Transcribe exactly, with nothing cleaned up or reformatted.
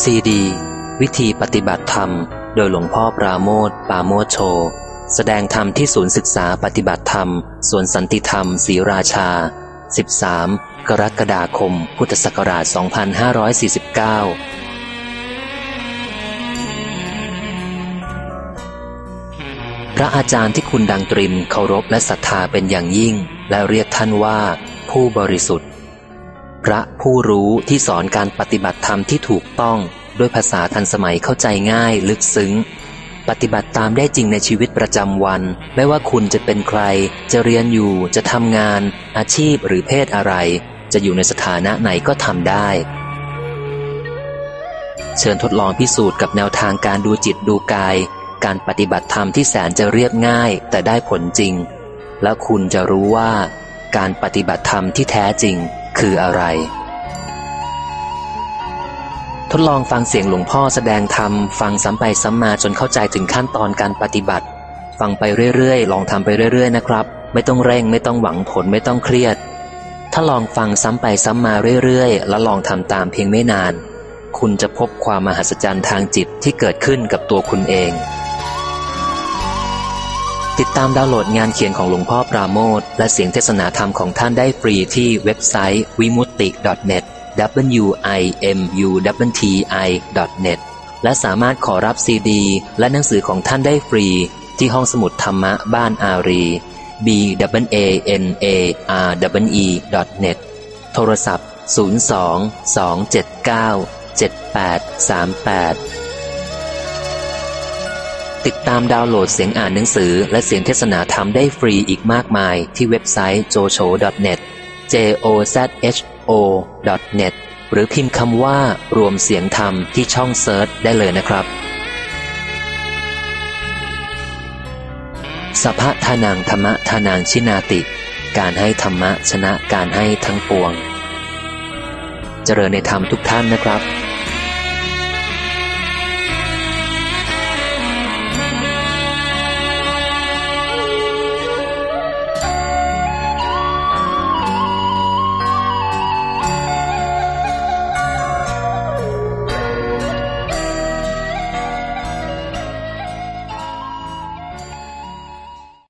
ซีดี วิธีปฏิบัติธรรมโดยหลวงพ่อปราโมทย์ ปราโมทย์โชแสดงธรรมที่ศูนย์ศึกษาปฏิบัติธรรมสวนสันติธรรมศรีราชาสิบสามกรกฎาคมพุทธศักราชสองพันห้าร้อยสี่สิบเก้าพระอาจารย์ที่คุณดังตรินเคารพและศรัทธาเป็นอย่างยิ่งและเรียกท่านว่าผู้บริสุทธิ์พระผู้รู้ที่สอนการปฏิบัติธรรมที่ถูกต้องด้วยภาษาทันสมัยเข้าใจง่ายลึกซึ้งปฏิบัติตามได้จริงในชีวิตประจำวันไม่ว่าคุณจะเป็นใครจะเรียนอยู่จะทำงานอาชีพหรือเพศอะไรจะอยู่ในสถานะไหนก็ทำได้เชิญทดลองพิสูจน์กับแนวทางการดูจิตดูกายการปฏิบัติธรรมที่แสนจะเรียบง่ายแต่ได้ผลจริงแล้วคุณจะรู้ว่าการปฏิบัติธรรมที่แท้จริงคืออะไรทดลองฟังเสียงหลวงพ่อแสดงธรรมฟังซ้ำไปซ้ำมาจนเข้าใจถึงขั้นตอนการปฏิบัติฟังไปเรื่อยๆลองทำไปเรื่อยๆนะครับไม่ต้องเร่งไม่ต้องหวังผลไม่ต้องเครียดถ้าลองฟังซ้ำไปซ้ำมาเรื่อยๆแล้วลองทำตามเพียงไม่นานคุณจะพบความมหัศจรรย์ทางจิตที่เกิดขึ้นกับตัวคุณเองติดตามดาวน์โหลดงานเขียนของหลวงพ่อปราโมทย์และเสียงเทศนาธรรมของท่านได้ฟรีที่เว็บไซต์ วิมุตติ ดอท เน็ต ดับเบิลยู ไอ เอ็ม ยู ที ที ไอ ดอท เน็ต และสามารถขอรับซีดีและหนังสือของท่านได้ฟรีที่ห้องสมุดธรรมะบ้านอารี บี เอ เอ เอ็น เอ อาร์ อี อี ดอท เน็ต โทรศัพท์ ศูนย์ สอง สอง เจ็ด เก้า เจ็ด แปด สาม แปดติดตามดาวน์โหลดเสียงอ่านหนังสือและเสียงเทศนาธรรมได้ฟรีอีกมากมายที่เว็บไซต์ โจโฉ ดอท เน็ต เจ โอ แซด เอช โอ ดอท เน็ต หรือพิมพ์คำว่ารวมเสียงธรรมที่ช่องเซิร์ชได้เลยนะครับสัพพะทานังธรรมะทานังชินาติการให้ธรรมะชนะการให้ทั้งปวงเจริญในธรรมทุกท่านนะครับ